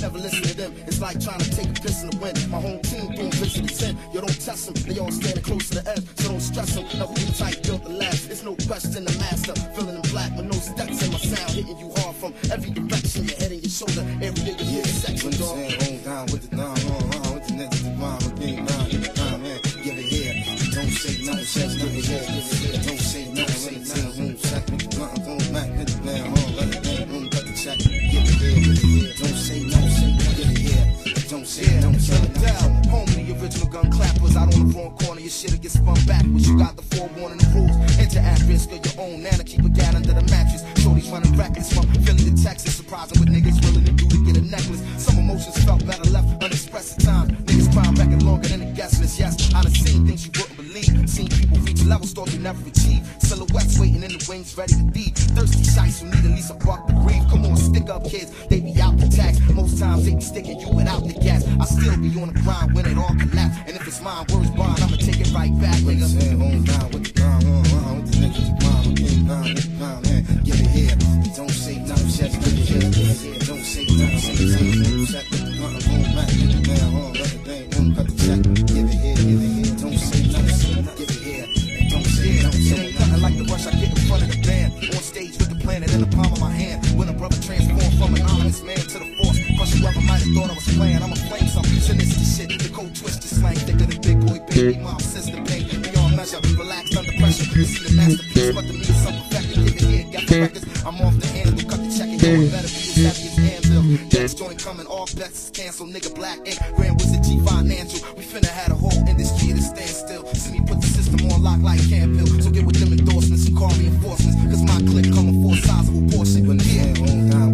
never listen to them. It's like trying to take a piss in the wind. My home team doing visit the 10. You don't test them, they all standing close to the edge. So don't stress them, now who the type built the last? It's no question the master, feeling in black with no steps in my sound, hitting you hard from every direction, your head and your shoulder, every day you hear the section, dog. Hold down with the down, with the next to the bomb, with the down, man, give it here. Don't say nothing, says nothing, yeah. Don't say nothing, when it's in the room, sack, with the blunt, on back, hit the man, let the damn room, cut the check, give it here. Don't say nothing, give it here. Don't say nothing, down. Home of the original gun clappers, out on the wrong corner, your shit'll get spun backwards. You got the forewarning the rules, enter at risk of your own nana, keep a gat under the mattress. Shorty's running records from Philly to Texas, surprising what niggas willing to do to get a necklace. Some emotions felt better left unexpressed at times. Niggas crying record longer than the guest list. Yes, I done seen things you wouldn't believe. Seen people reach levels thought they never achieve. Silhouettes waiting in the wings, ready to feed. Thirsty shites who need at least a buck to breathe. Come on, stick up kids, they be out the tax. Most times they be sticking you without the gas. I still be on the grind when it all collapse. And if it's mine, words bond, I'ma take it right back, nigga. Hold down with the ground, with the niggas, the bomb, with the ground, man, give it here. Don't say nothing, just give it here. Don't say nothing, say nothing, check with the blunt, on back, hit the man, let the damn room, cut the check, give it here. Don't say nothing, give it here. Don't say nothing, it ain't nothing like the rush I get in front of the band. On stage with the planet in the palm of my hand. When a brother transformed from an anonymous man to the force, crush whoever might have thought I was playing. I'ma flame some sinister shit. The cold twisted slang, thicker than big boy baby. Mom, sister, pain beyond measure. Relaxed under pressure. You see the masterpiece, but to me it's something perfected. Give it here, got the records. I'm off the handle, cut the check and go. It better be as heavy as Anvil. Next joint coming, all bets is canceled. Nigga, Black Ink, Grand Wizard, G Financial. We finna had a whole industry to stand still. See me put the system on lock like Camp Hill. So get with them endorsements and call reinforcements. Cause my clique coming for a sizable portion. But yeah, hold down.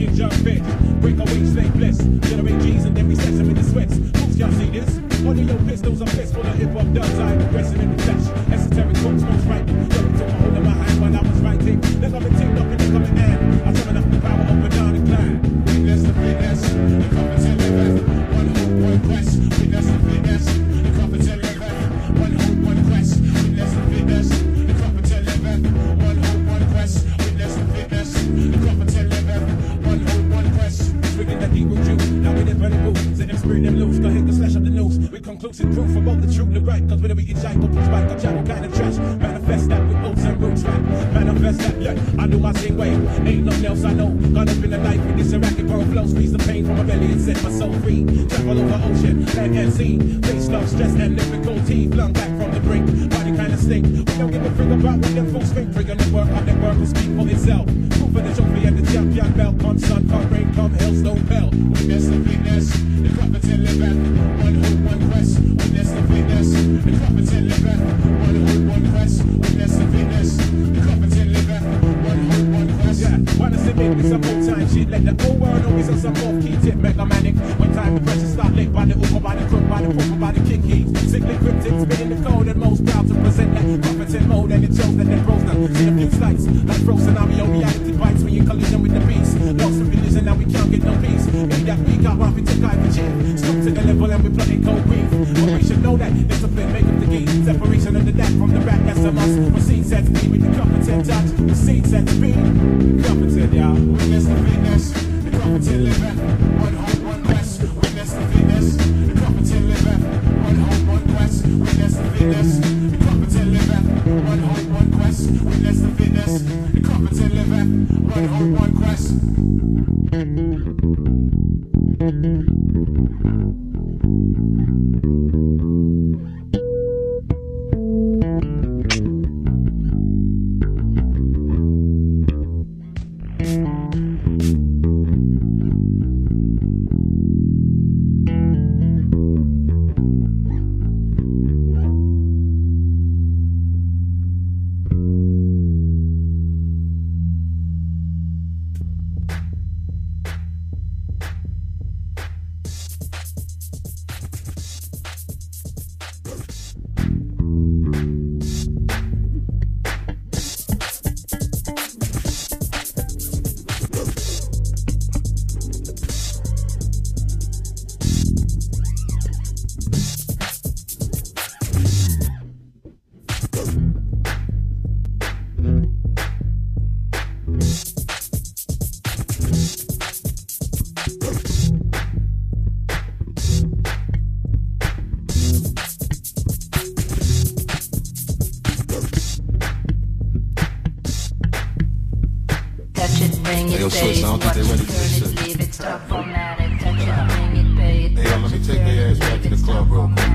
Wicked jump fit, break away slave bliss. Generate G's and then we set them in the sweats. Oops, y'all see this? One of your pistols, a fist full of hip-hop duds. I'm progressing in the flesh. Esoteric books, most right. Look, took a hold of my hand while I was writing. Then I'm a ting up in the coming hand. I summon up the power up and down the climb. Witness the fitness, the prophets and liveth. One hope, one quest. Witness the fitness, the prophets and liveth. One hope, one quest. Witness the fitness, the prophets and liveth. One hope, one quest. Witness the fitness, the prophets and liveth. One hope, one quest. Speaking that deep root you, now we didn't burn the booth. Set them spirit them loose, go ahead, go slash up the news. With conclusive proof about the truth, the right. Cause whenever you jack up, it's right, I jack all kind of trash. Manifest that with oats and roots, right? Manifest that, yeah, I do my same way. Ain't nothing else I know. Gone up in the life with this erratic borough flow. Squeeze the pain from my belly and set my soul free. Travel over ocean, land and sea. Face love, stress and lyrical tea. Flung back from the brink, body kind of stink. We don't give a frig about what them fools think. Frig on the work, on the work will speak for itself. Proof of the trophy and the champion belt. Come sun, come rain, come hell, snow, bell. Witness the fitness, the prophets and liveth. One hope, one quest. Witness the fitness, the prophets and liveth. One hope, one quest. Witness the fitness, the prophets and liveth. One hope, one quest. Yeah, wanna submit this some old time shit. Let the whole world know it's on some off-key tip. Mega manic. When time the pressure start lit by the uber, by the crook, by the poker, by the kick heat. Sickly cryptic, spitting the code and most proud to present that prophets in mode. And it shows that they're bros now. See a few slights, like bro scenario, reality bites when you collision with the beast. Lost in religion, now we can't get no peace. In that week, I want to take out the chief. Stoop to the level and we plotting cold grief. But we should know that discipline make up the key. Separation of the that from the back, that's a must. Proceed sets speed with the competent touch. Proceed sets speed. Competent, y'all. Witness the fitness. The competent liveth. One hope, one quest. Witness the fitness. The competent liveth. One hope, one quest. Witness the fitness. The competent liveth. One hope, one quest. Witness the fitness. The competent liveth. One hope, one quest. Yo, Swiss, I don't think they're ready for this shit. Hey, yo, let me take their ass back to the club real quick.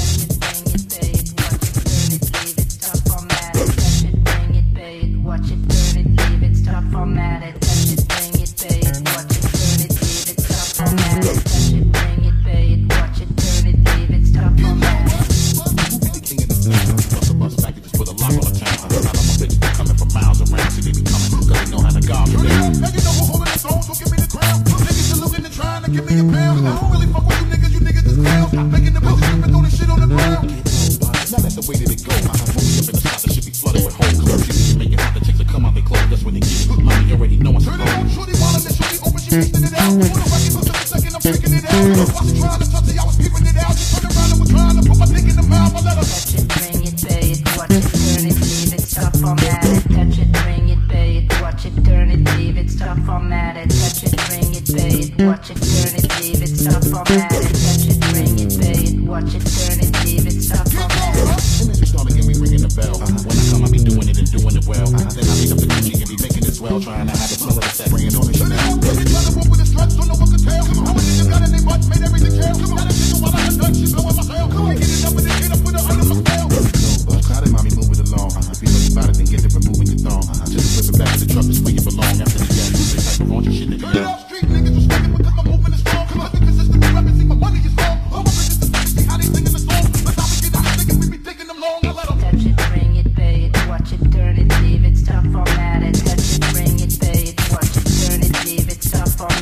Give me a pound. I don't really fuck with you niggas is clowns. Making the most shit, throwing shit on the ground. Now that's the way that it go. When we up in the spot, that shit be flooded with holes. You make it hot, the chicks that come out, they close. That's when they get it. Money already know what's Turn it on, shorty wildin' and shorty open, she feasting it out. On the record, for just a second, I'm freaking it out. I was trying to touch it, I was peeping it out. She turned around and was trying to put my dick in the mouth. I let her touch it, bring it, pay it, watch it, turn it, leave it, stop, format it. Touch it, bring it, pay it, watch it, turn it, leave it, stop, format it. Touch it, bring it, pay it, watch it, turn it, leave it, stop, format it. Touch it, bring it, pay it, watch it, turn it, leave it, stop, format it. Imagery start again, we ringing the bell. When I come, I be doing it and doing it well. Then I pick up the Gucci and be making it swell. Trying to hide the smell of the set, bringing on the turn it on, baby, trying to walk with a stretch, don't know what to tell. How many niggas got in their butts, made everything tell. Got a nigga while I'm done, she blowing my tail. Come on, get it up with it, get up with her under my spell. How did mommy move it along? If you know you about it, then get it, removing your thong. Just whip it back to the truck, it's where you belong. After the gas, you type of raunchy shit that you turn it off, street niggas respect it because my movement is strong. Cause I be consistent with rapping, see my money is long. All my bitches is funny, see how they singing the song. But how we get them thinking, we be taking them long. I let them touch it, bring it, pay it, watch it, turn it, leave it, stop, format it. Touch it, bring it, pay it, watch it, turn it, leave it, stop, format it.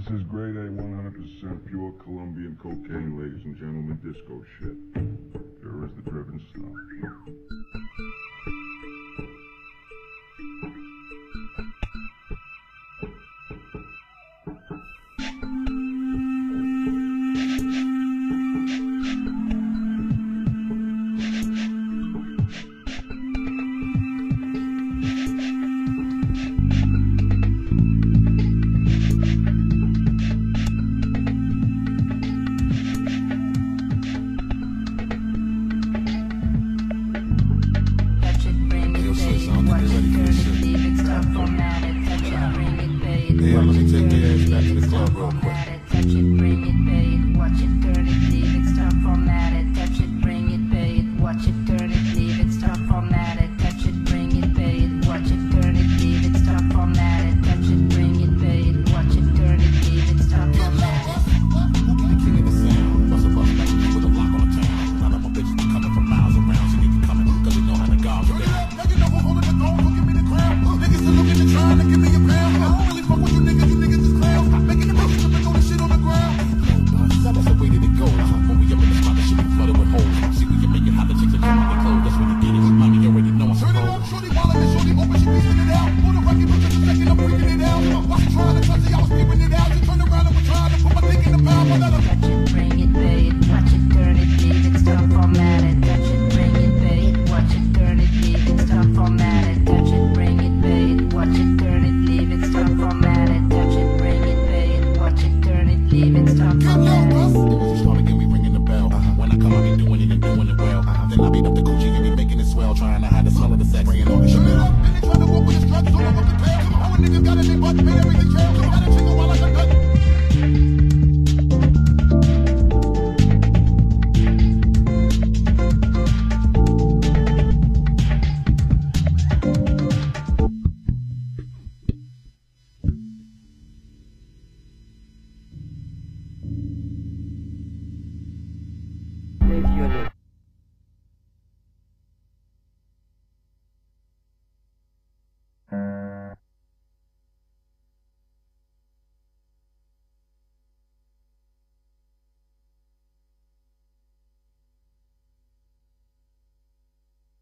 This is grade A, 100% pure Colombian cocaine, ladies and gentlemen, disco shit. Here is the driven stuff. Yeah, let me take their ass back to the club real quick. Touch it, bring it, pay it, watch it, turn it, leave it, stop, format it. Touch it, bring it, pay it, watch it, turn it, leave it, stop, format it. Touch it, bring it, pay it, watch it, turn it, leave it, stop, format it. Touch it, bring it, pay it, watch it, turn it, leave it, stop, format it. Who be the king of the sound? Bust a bus back with a lock on the town. None of my bitches be coming from miles around, so they be coming because they know how to guard the down. Now you know who holding the throne, so give me the crown. Niggas still looking to try to give me a pound. I don't really fuck with you niggas is clowns. Making the bitches up and throw the shit on the ground. That's the way that it goes. When we up in the spot, the shit be flooded with holes. See, we can make it hot, the chicks are come out their clothes. That's when you get it. Mommy already know I'm Turn it supposed. up, shorty wildin' and shorty open, she piecing it out. On the record, but just a second, I'm freaking it out. While she trying to touch it, I was peeping it out. She turned around and was trying to put my dick in the mouth. I let her Touch it, bring it, pay it, watch it, turn it, leave it, stop, format it. Touch it, bring it, pay it, watch it, turn it, leave it, stop, format it. Touch it, bring it, pay it, watch it, turn it, leave it, stop, format it. Touch it, bring it, pay it, watch it, turn it, leave it, stop, format it. Once you start again, we ringing the bell. When I come, I be doing it and doing it well. Then I beat up the coochie and be making it swell, trying to hide the smell of the sex, bringing all the turn it Chanel. up, and they trying to walk with the struts, so I'm up the tail. All the niggas got in their butt, made everything trail. Got a chicken while I got